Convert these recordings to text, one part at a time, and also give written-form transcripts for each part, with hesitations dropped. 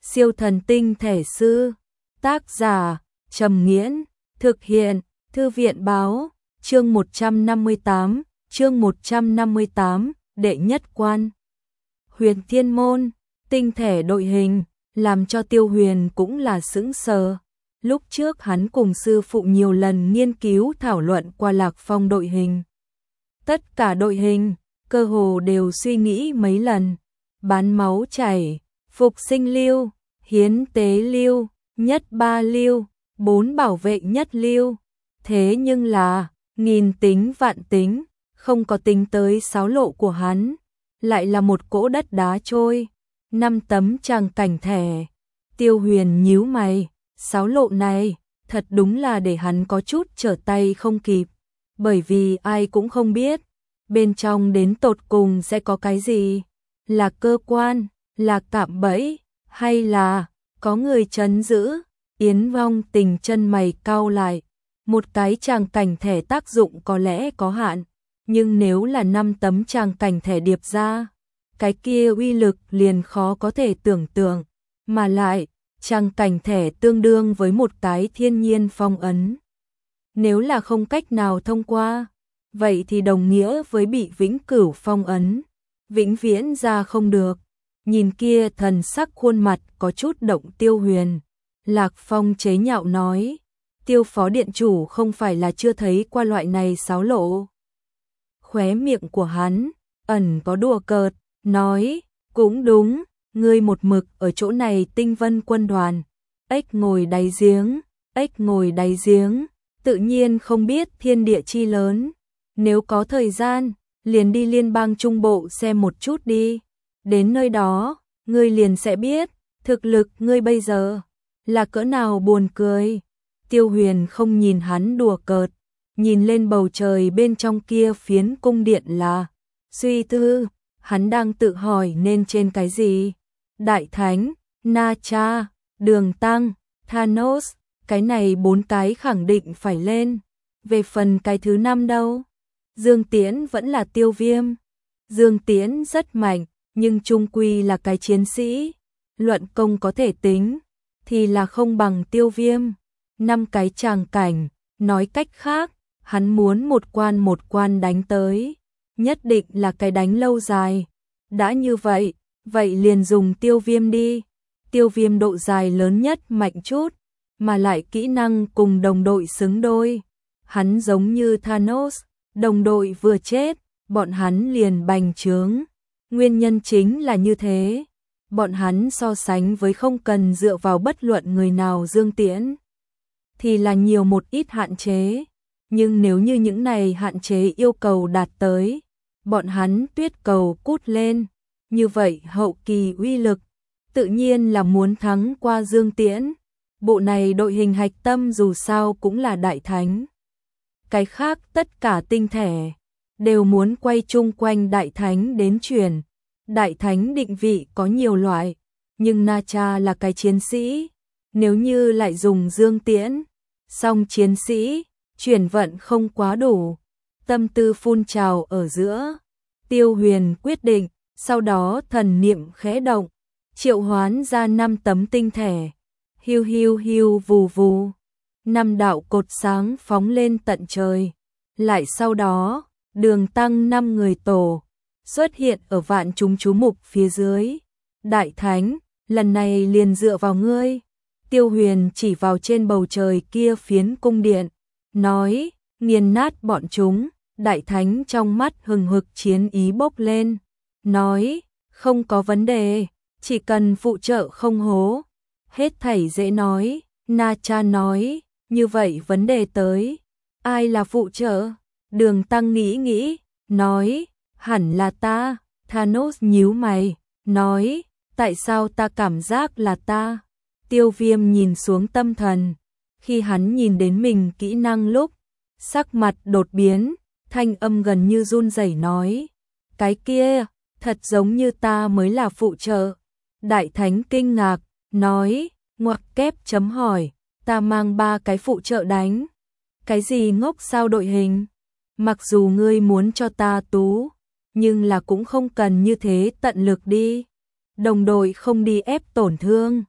Siêu thần tinh thể sư. Tác giả Trầm Nghiễn. Thực hiện Thư viện báo. Chương 158, đệ nhất quan. Huyền Thiên Môn, tinh thể đội hình, làm cho Tiêu Huyền cũng là sững sờ. Lúc trước hắn cùng sư phụ nhiều lần nghiên cứu thảo luận qua Lạc Phong đội hình. Tất cả đội hình, cơ hồ đều suy nghĩ mấy lần. Bán máu chảy, phục sinh lưu, hiến tế lưu, nhất ba lưu, 4 bảo vệ nhất lưu. Thế nhưng là, nghìn tính vạn tính, không có tính tới sáo lộ của hắn, lại là một cỗ đất đá trôi, 5 tấm tràng cảnh thẻ. Tiêu Huyền nhíu mày, sáo lộ này, thật đúng là để hắn có chút trở tay không kịp, bởi vì ai cũng không biết, bên trong đến tột cùng sẽ có cái gì, là cơ quan, là cạm bẫy, hay là có người trấn giữ. Yến Vong Tình chân mày cau lại, một cái tràng cảnh thẻ tác dụng có lẽ có hạn, nhưng nếu là 5 tấm tràng cảnh thẻ điệp ra, cái kia uy lực liền khó có thể tưởng tượng, mà lại, tràng cảnh thẻ tương đương với một cái thiên nhiên phong ấn. Nếu là không cách nào thông qua, vậy thì đồng nghĩa với bị vĩnh cửu phong ấn, vĩnh viễn ra không được. Nhìn kia thần sắc khuôn mặt có chút động Tiêu Huyền, Lạc Phong chế nhạo nói, Tiêu phó điện chủ không phải là chưa thấy qua loại này sáo lộ. Khóe miệng của hắn, ẩn có đùa cợt, nói, cũng đúng, ngươi một mực ở chỗ này tinh vân quân đoàn, ếch ngồi đáy giếng, tự nhiên không biết thiên địa chi lớn, nếu có thời gian, liền đi liên bang trung bộ xem một chút đi, đến nơi đó, ngươi liền sẽ biết, thực lực ngươi bây giờ, là cỡ nào buồn cười. Tiêu Huyền không nhìn hắn đùa cợt, nhìn lên bầu trời bên trong kia phiến cung điện là, suy tư, hắn đang tự hỏi nên trên cái gì. Đại Thánh, Na Cha, Đường Tăng, Thanos, cái này 4 cái khẳng định phải lên. Về phần cái thứ 5 đâu? Dương Tiễn vẫn là Tiêu Viêm. Dương Tiễn rất mạnh, nhưng chung quy là cái chiến sĩ. Luận công có thể tính, thì là không bằng Tiêu Viêm. 5 cái tràng cảnh, nói cách khác, hắn muốn một quan đánh tới, nhất định là cái đánh lâu dài. Đã như vậy, vậy liền dùng Tiêu Viêm đi. Tiêu Viêm độ dài lớn nhất mạnh chút, mà lại kỹ năng cùng đồng đội xứng đôi. Hắn giống như Thanos, đồng đội vừa chết, bọn hắn liền bành trướng. Nguyên nhân chính là như thế. Bọn hắn so sánh với không cần dựa vào bất luận người nào Dương Tiễn, thì là nhiều một ít hạn chế. Nhưng nếu như những này hạn chế yêu cầu đạt tới, bọn hắn tuyết cầu cút lên, như vậy hậu kỳ uy lực, tự nhiên là muốn thắng qua Dương Tiễn. Bộ này đội hình hạch tâm dù sao cũng là Đại Thánh. Cái khác tất cả tinh thể, đều muốn quay chung quanh Đại Thánh đến chuyển. Đại Thánh định vị có nhiều loại, nhưng Na Cha là cái chiến sĩ, nếu như lại dùng Dương Tiễn, song chiến sĩ, chuyển vận không quá đủ. Tâm tư phun trào ở giữa, Tiêu Huyền quyết định, sau đó thần niệm khẽ động, triệu hoán ra 5 tấm tinh thể, hiu hiu hiu vù vù, 5 đạo cột sáng phóng lên tận trời. Lại sau đó, Đường Tăng 5 người tổ xuất hiện ở vạn chúng chú mục phía dưới. Đại Thánh, lần này liền dựa vào ngươi. Tiêu Huyền chỉ vào trên bầu trời kia phiến cung điện, nói, nghiền nát bọn chúng. Đại Thánh trong mắt hừng hực chiến ý bốc lên, nói, không có vấn đề, chỉ cần phụ trợ không hố. Hết thảy dễ nói. Na Cha nói, như vậy vấn đề tới, ai là phụ trợ? Đường Tăng nghĩ, nói, hẳn là ta. Thanos nhíu mày, nói, tại sao ta cảm giác là ta? Tiêu Viêm nhìn xuống tâm thần, khi hắn nhìn đến mình kỹ năng lúc, sắc mặt đột biến, thanh âm gần như run rẩy nói, cái kia, thật giống như ta mới là phụ trợ. Đại Thánh kinh ngạc, nói, ngoặc kép chấm hỏi, ta mang 3 cái phụ trợ đánh. Cái gì ngốc sao đội hình? Mặc dù ngươi muốn cho ta tú, nhưng là cũng không cần như thế tận lực đi. Đồng đội không đi ép tổn thương,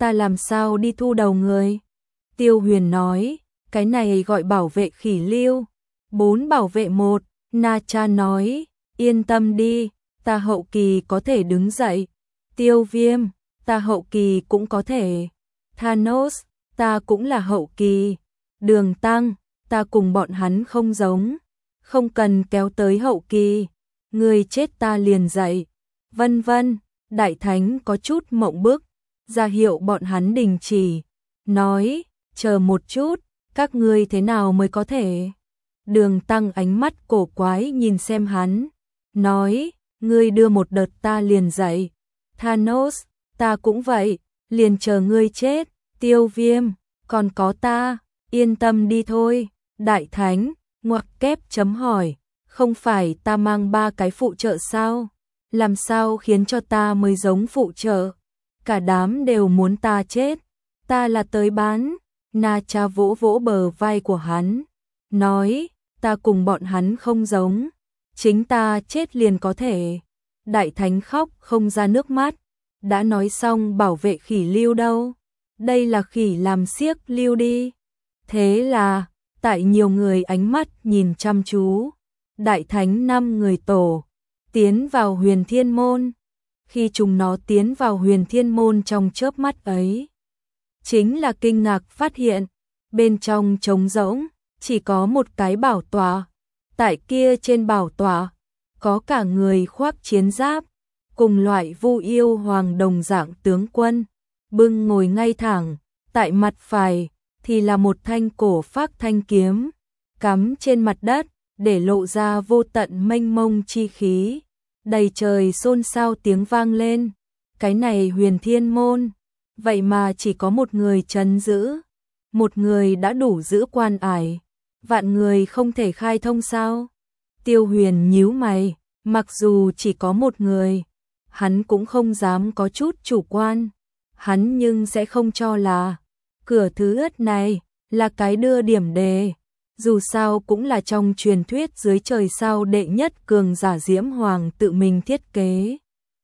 ta làm sao đi thu đầu người? Tiêu Huyền nói, cái này gọi bảo vệ khỉ lưu. 4 bảo vệ 1, Na Cha nói, yên tâm đi, ta hậu kỳ có thể đứng dậy. Tiêu Viêm, ta hậu kỳ cũng có thể. Thanos, ta cũng là hậu kỳ. Đường Tăng, ta cùng bọn hắn không giống, không cần kéo tới hậu kỳ, người chết ta liền dậy. Vân vân, Đại Thánh có chút mộng bức, ra hiệu bọn hắn đình chỉ, nói, chờ một chút, các ngươi thế nào mới có thể? Đường Tăng ánh mắt cổ quái nhìn xem hắn, nói, ngươi đưa một đợt ta liền dậy. Thanos, ta cũng vậy, liền chờ ngươi chết. Tiêu Viêm, còn có ta, yên tâm đi thôi. Đại Thánh, ngoặc kép chấm hỏi, không phải ta mang 3 cái phụ trợ sao? Làm sao khiến cho ta mới giống phụ trợ? Cả đám đều muốn ta chết, ta là tới bán. Na Cha vỗ vỗ bờ vai của hắn, nói, ta cùng bọn hắn không giống, chính ta chết liền có thể. Đại Thánh khóc không ra nước mắt, đã nói xong bảo vệ khỉ lưu đâu, đây là khỉ làm xiếc lưu đi. Thế là, tại nhiều người ánh mắt nhìn chăm chú, Đại Thánh 5 người tổ, tiến vào Huyền Thiên Môn. Khi chúng nó tiến vào Huyền Thiên Môn trong chớp mắt ấy, chính là kinh ngạc phát hiện, bên trong trống rỗng, chỉ có một cái bảo tọa. Tại kia trên bảo tọa, có cả người khoác chiến giáp, cùng loại Vu Yêu Hoàng đồng dạng tướng quân, bưng ngồi ngay thẳng, tại mặt phải thì là một thanh cổ phác thanh kiếm, cắm trên mặt đất, để lộ ra vô tận mênh mông chi khí. Đầy trời xôn xao tiếng vang lên, cái này Huyền Thiên Môn, vậy mà chỉ có một người trấn giữ, một người đã đủ giữ quan ải, vạn người không thể khai thông sao? Tiêu Huyền nhíu mày, mặc dù chỉ có một người, hắn cũng không dám có chút chủ quan, hắn nhưng sẽ không cho là cửa thứ ất này là cái đưa điểm đề, dù sao cũng là trong truyền thuyết dưới trời sao đệ nhất cường giả Diễm Hoàng tự mình thiết kế.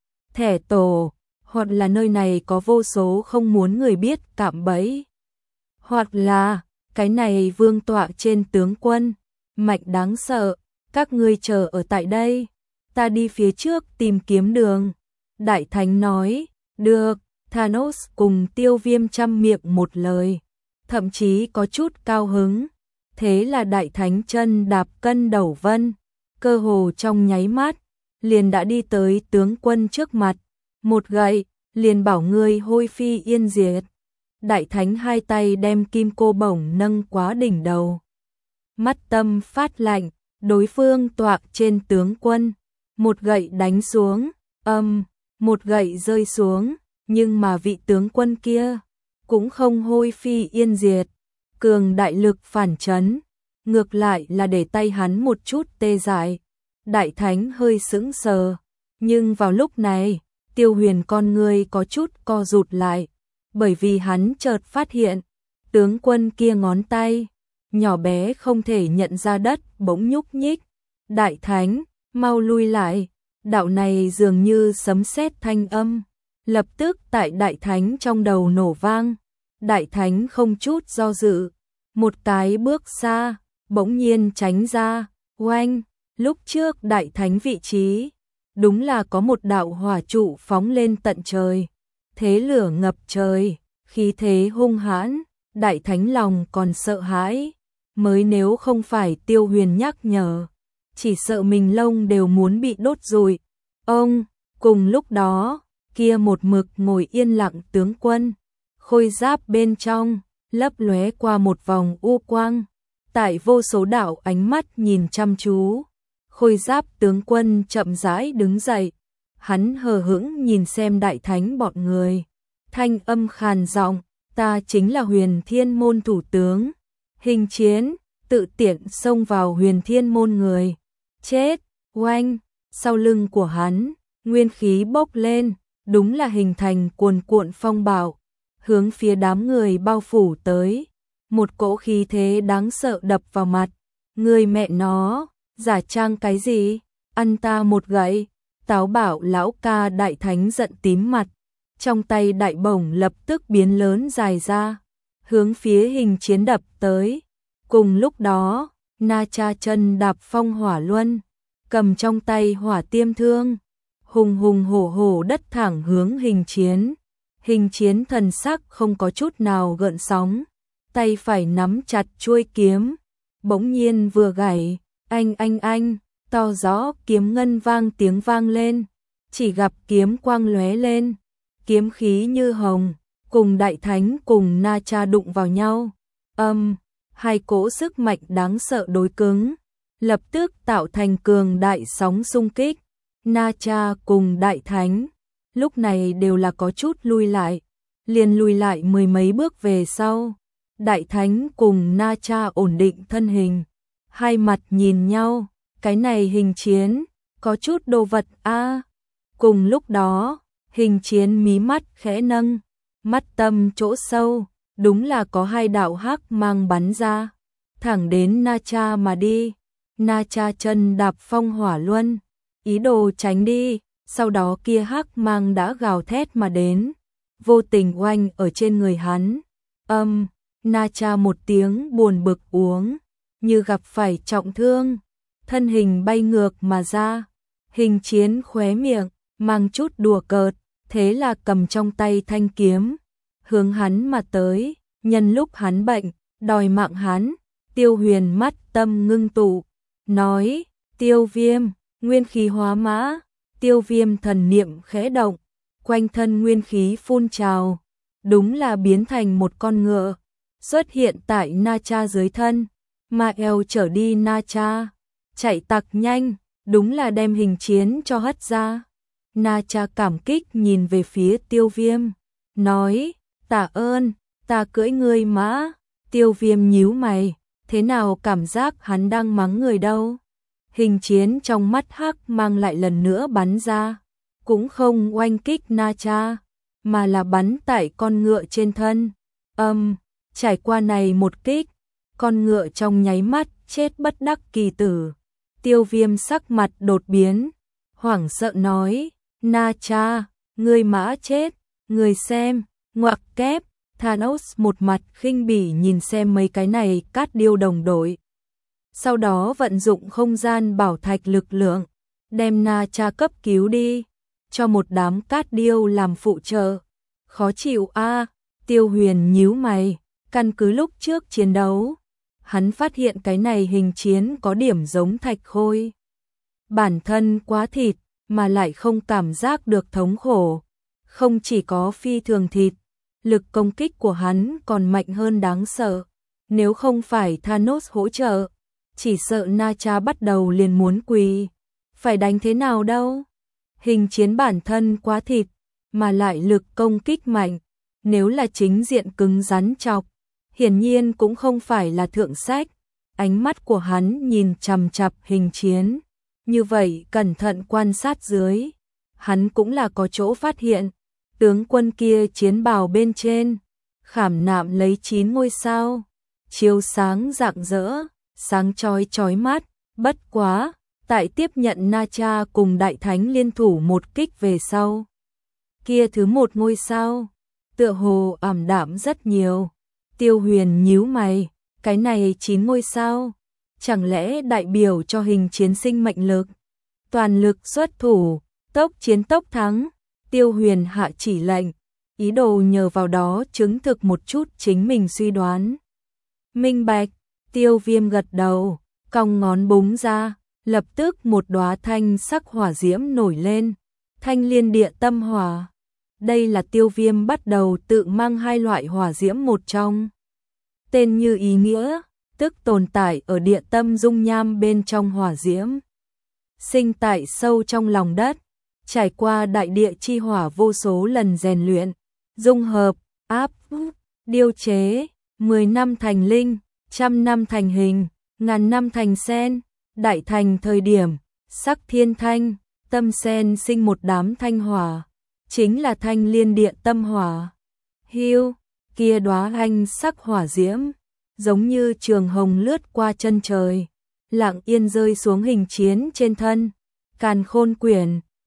Thẻ tổ, hoặc là nơi này có vô số không muốn người biết cạm bẫy, hoặc là cái này vương tọa trên tướng quân, mạch đáng sợ, các ngươi chờ ở tại đây, ta đi phía trước tìm kiếm đường. Đại Thánh nói, được. Thanos cùng Tiêu Viêm chăm miệng một lời, thậm chí có chút cao hứng. Thế là Đại Thánh chân đạp cân đầu vân, cơ hồ trong nháy mắt, liền đã đi tới tướng quân trước mặt, một gậy, liền bảo ngươi hôi phi yên diệt. Đại Thánh hai tay đem kim cô bổng nâng quá đỉnh đầu. Mắt tâm phát lạnh, đối phương tọa trên tướng quân, một gậy đánh xuống, một gậy rơi xuống, nhưng mà vị tướng quân kia cũng không hôi phi yên diệt, cường đại lực phản chấn, ngược lại là để tay hắn một chút tê dại. Đại Thánh hơi sững sờ, nhưng vào lúc này, Tiêu Huyền con người có chút co rụt lại, bởi vì hắn chợt phát hiện, tướng quân kia ngón tay, nhỏ bé không thể nhận ra đất bỗng nhúc nhích. Đại Thánh, mau lui lại, đạo này dường như sấm sét thanh âm, lập tức tại Đại Thánh trong đầu nổ vang. Đại Thánh không chút do dự, một cái bước xa, bỗng nhiên tránh ra, oanh, lúc trước Đại Thánh vị trí, đúng là có một đạo hỏa trụ phóng lên tận trời, thế lửa ngập trời, khí thế hung hãn, Đại Thánh lòng còn sợ hãi, mới nếu không phải Tiêu Huyền nhắc nhở, chỉ sợ mình lông đều muốn bị đốt rụi. Ông, cùng lúc đó, kia một mực ngồi yên lặng tướng quân, khôi giáp bên trong, lấp lóe qua một vòng u quang, tại vô số đạo ánh mắt nhìn chăm chú, khôi giáp tướng quân chậm rãi đứng dậy, hắn hờ hững nhìn xem Đại Thánh bọn người, thanh âm khàn giọng, ta chính là Huyền Thiên Môn thủ tướng, hình chiến, tự tiện xông vào Huyền Thiên Môn người, chết, oanh, sau lưng của hắn, nguyên khí bốc lên, đúng là hình thành cuồn cuộn phong bạo, hướng phía đám người bao phủ tới, một cỗ khí thế đáng sợ đập vào mặt, người mẹ nó, giả trang cái gì, ăn ta một gậy, táo bảo lão ca. Đại Thánh giận tím mặt, trong tay đại bổng lập tức biến lớn dài ra, hướng phía Hình Chiến đập tới. Cùng lúc đó, Na Cha chân đạp phong hỏa luân, cầm trong tay hỏa tiêm thương, hùng hùng hổ hổ đất thẳng hướng Hình Chiến. Hình Chiến thần sắc không có chút nào gợn sóng, tay phải nắm chặt chuôi kiếm, bỗng nhiên vừa gảy, anh, to rõ kiếm ngân vang tiếng vang lên, chỉ gặp kiếm quang lóe lên, kiếm khí như hồng, cùng Đại Thánh cùng Na Cha đụng vào nhau. Hai cỗ sức mạnh đáng sợ đối cứng, lập tức tạo thành cường đại sóng xung kích. Na Cha cùng Đại Thánh lúc này đều là có chút lui lại, liền lùi lại mười mấy bước về sau. Đại Thánh cùng Na Cha ổn định thân hình, hai mặt nhìn nhau, cái này Hình Chiến, có chút đồ vật a. Cùng lúc đó, Hình Chiến mí mắt khẽ nâng, mắt tâm chỗ sâu, đúng là có hai đạo hắc mang bắn ra, thẳng đến Na Cha mà đi. Na Cha chân đạp phong hỏa luân, ý đồ tránh đi, sau đó kia hắc mang đã gào thét mà đến, vô tình oanh ở trên người hắn. Na Cha một tiếng buồn bực uống, như gặp phải trọng thương, thân hình bay ngược mà ra. Hình Chiến khóe miệng mang chút đùa cợt, thế là cầm trong tay thanh kiếm, hướng hắn mà tới, nhân lúc hắn bệnh, đòi mạng hắn. Tiêu Huyền mắt tâm ngưng tụ, nói, Tiêu Viêm, nguyên khí hóa mã. Tiêu Viêm thần niệm khẽ động, quanh thân nguyên khí phun trào, đúng là biến thành một con ngựa, xuất hiện tại Na Cha dưới thân, mà eo trở đi Na Cha, chạy tặc nhanh, đúng là đem Hình Chiến cho hất ra. Na Cha cảm kích nhìn về phía Tiêu Viêm, nói, tạ ơn, ta cưỡi ngươi mã. Tiêu Viêm nhíu mày, thế nào cảm giác hắn đang mắng người đâu. Hình Chiến trong mắt hắc mang lại lần nữa bắn ra, cũng không oanh kích Na Cha, mà là bắn tại con ngựa trên thân. Trải qua này một kích, con ngựa trong nháy mắt chết bất đắc kỳ tử. Tiêu Viêm sắc mặt đột biến, hoảng sợ nói, Na Cha, ngươi mã chết, người xem, ngoặc kép. Thanos một mặt khinh bỉ nhìn xem mấy cái này cát điêu đồng đội. Sau đó vận dụng không gian bảo thạch lực lượng, đem Na Cha cấp cứu đi, cho một đám cát điêu làm phụ trợ. Khó chịu a. Tiêu Huyền nhíu mày, căn cứ lúc trước chiến đấu, hắn phát hiện cái này Hình Chiến có điểm giống thạch khôi. Bản thân quá thịt, mà lại không cảm giác được thống khổ. Không chỉ có phi thường thịt, lực công kích của hắn còn mạnh hơn đáng sợ. Nếu không phải Thanos hỗ trợ, chỉ sợ Na Cha bắt đầu liền muốn quỳ. Phải đánh thế nào đâu? Hình Chiến bản thân quá thịt, mà lại lực công kích mạnh. Nếu là chính diện cứng rắn chọc, hiển nhiên cũng không phải là thượng sách. Ánh mắt của hắn nhìn chằm chằm Hình Chiến. Như vậy cẩn thận quan sát dưới, hắn cũng là có chỗ phát hiện. Tướng quân kia chiến bào bên trên, khảm nạm lấy 9 ngôi sao, chiếu sáng rạng rỡ, sáng chói mắt. Bất quá, tại tiếp nhận Na Cha cùng Đại Thánh liên thủ một kích về sau, kia thứ một ngôi sao tựa hồ ảm đạm rất nhiều. Tiêu Huyền nhíu mày, cái này 9 ngôi sao, chẳng lẽ đại biểu cho Hình Chiến sinh mệnh lực, toàn lực xuất thủ, tốc chiến tốc thắng. Tiêu Huyền hạ chỉ lệnh, ý đồ nhờ vào đó chứng thực một chút chính mình suy đoán. Minh bạch. Tiêu Viêm gật đầu, cong ngón búng ra, lập tức một đóa thanh sắc hỏa diễm nổi lên, Thanh Liên Địa Tâm Hỏa. Đây là Tiêu Viêm bắt đầu tự mang hai loại hỏa diễm một trong. Tên như ý nghĩa, tức tồn tại ở địa tâm dung nham bên trong hỏa diễm, sinh tại sâu trong lòng đất, trải qua đại địa chi hỏa vô số lần rèn luyện, dung hợp, áp, điều chế, 10 năm thành linh, 100 năm thành hình, 1000 năm thành sen. Đại thành thời điểm, sắc thiên thanh, tâm sen sinh một đám thanh hỏa, chính là Thanh Liên Địa Tâm Hỏa. Hiu, kia đóa anh sắc hỏa diễm, giống như trường hồng lướt qua chân trời, lặng yên rơi xuống Hình Chiến trên thân. Càn Khôn Quyển,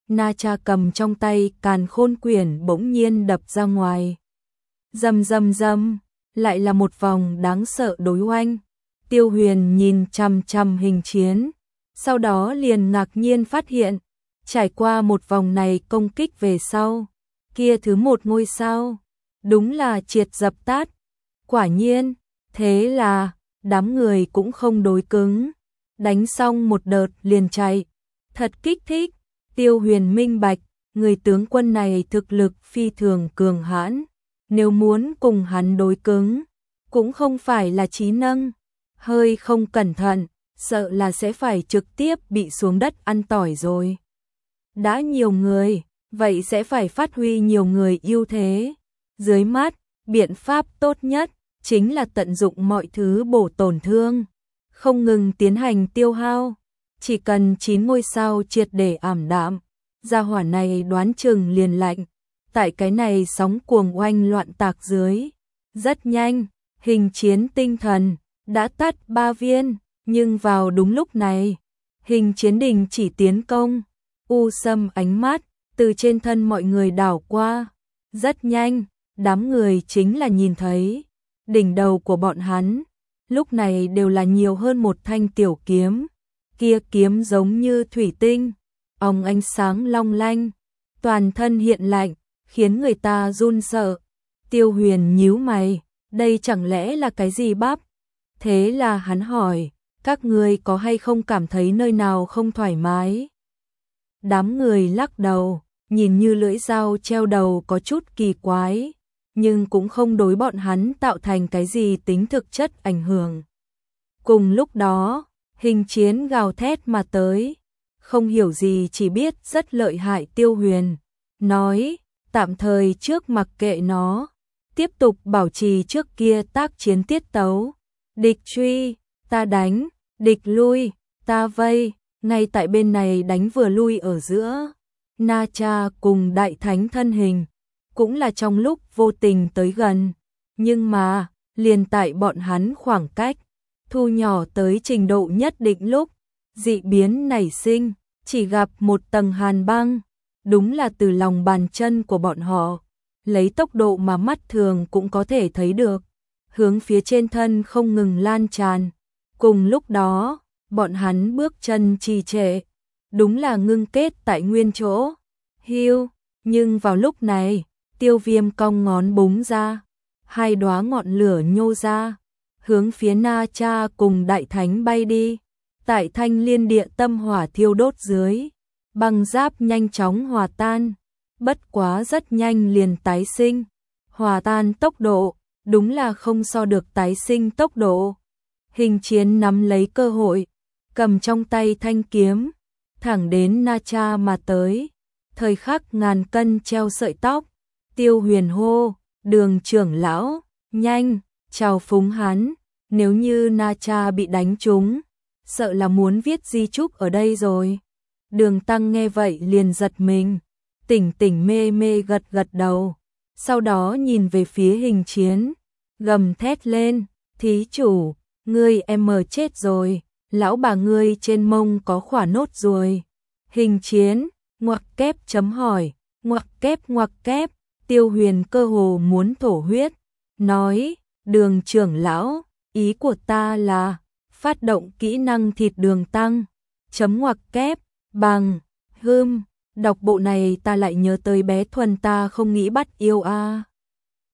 Na Cha cầm trong tay Càn Khôn Quyển bỗng nhiên đập ra ngoài. Rầm rầm rầm, lại là một vòng đáng sợ đối oanh. Tiêu Huyền nhìn chằm chằm Hình Chiến, sau đó liền ngạc nhiên phát hiện, trải qua một vòng này công kích về sau, kia thứ một ngôi sao, đúng là triệt dập tắt. Quả nhiên, thế là, đám người cũng không đối cứng, đánh xong một đợt liền chạy, thật kích thích. Tiêu Huyền minh bạch, người tướng quân này thực lực phi thường cường hãn, nếu muốn cùng hắn đối cứng, cũng không phải là trí nâng, hơi không cẩn thận, sợ là sẽ phải trực tiếp bị xuống đất ăn tỏi rồi. Đã nhiều người, vậy sẽ phải phát huy nhiều người ưu thế. Dưới mắt, biện pháp tốt nhất chính là tận dụng mọi thứ bổ tổn thương, không ngừng tiến hành tiêu hao. Chỉ cần 9 ngôi sao triệt để ảm đạm, gia hỏa này đoán chừng liền lạnh. Tại cái này sóng cuồng oanh loạn tạc dưới, rất nhanh, Hình Chiến tinh thần đã tắt 3 viên, nhưng vào đúng lúc này, Hình Chiến đình chỉ tiến công, u sâm ánh mắt từ trên thân mọi người đảo qua, rất nhanh, đám người chính là nhìn thấy, đỉnh đầu của bọn hắn, lúc này đều là nhiều hơn một thanh tiểu kiếm, kia kiếm giống như thủy tinh, óng ánh sáng long lanh, toàn thân hiện lạnh, khiến người ta run sợ. Tiêu Huyền nhíu mày, đây chẳng lẽ là cái gì bắp? Thế là hắn hỏi, các ngươi có hay không cảm thấy nơi nào không thoải mái? Đám người lắc đầu, nhìn như lưỡi dao treo đầu có chút kỳ quái, nhưng cũng không đối bọn hắn tạo thành cái gì tính thực chất ảnh hưởng. Cùng lúc đó, Hình Chiến gào thét mà tới, không hiểu gì chỉ biết rất lợi hại. Tiêu Huyền nói, tạm thời trước mặc kệ nó, tiếp tục bảo trì trước kia tác chiến tiết tấu. Địch truy, ta đánh, địch lui, ta vây, ngay tại bên này đánh vừa lui ở giữa. Na Cha cùng Đại Thánh thân hình, cũng là trong lúc vô tình tới gần, nhưng mà, liền tại bọn hắn khoảng cách, thu nhỏ tới trình độ nhất định lúc, dị biến nảy sinh, chỉ gặp một tầng hàn băng, đúng là từ lòng bàn chân của bọn họ, lấy tốc độ mà mắt thường cũng có thể thấy được, hướng phía trên thân không ngừng lan tràn. Cùng lúc đó, bọn hắn bước chân trì trệ, đúng là ngưng kết tại nguyên chỗ. Hiu, nhưng vào lúc này, Tiêu Viêm cong ngón búng ra, hai đóa ngọn lửa nhô ra, hướng phía Na Cha cùng Đại Thánh bay đi. Tại thanh liên địa tâm hỏa thiêu đốt dưới, băng giáp nhanh chóng hòa tan, bất quá rất nhanh liền tái sinh. Hòa tan tốc độ, đúng là không so được tái sinh tốc độ. Hình Chiến nắm lấy cơ hội, cầm trong tay thanh kiếm, thẳng đến Na Cha mà tới. Thời khắc ngàn cân treo sợi tóc, Tiêu Huyền hô, Đường trưởng lão, nhanh, chào phúng hắn, nếu như Na Cha bị đánh trúng, sợ là muốn viết di chúc ở đây rồi. Đường Tăng nghe vậy liền giật mình, tỉnh tỉnh mê mê gật gật đầu, sau đó nhìn về phía Hình Chiến, gầm thét lên, thí chủ, ngươi em chết rồi, lão bà ngươi trên mông có khỏa nốt ruồi. Hình Chiến, ngoặc kép chấm hỏi, ngoặc kép, Tiêu Huyền cơ hồ muốn thổ huyết, nói, Đường trưởng lão, ý của ta là phát động kỹ năng thịt Đường Tăng, chấm ngoặc kép, bằng, đọc bộ này ta lại nhớ tới bé Thuần ta không nghĩ bắt yêu a.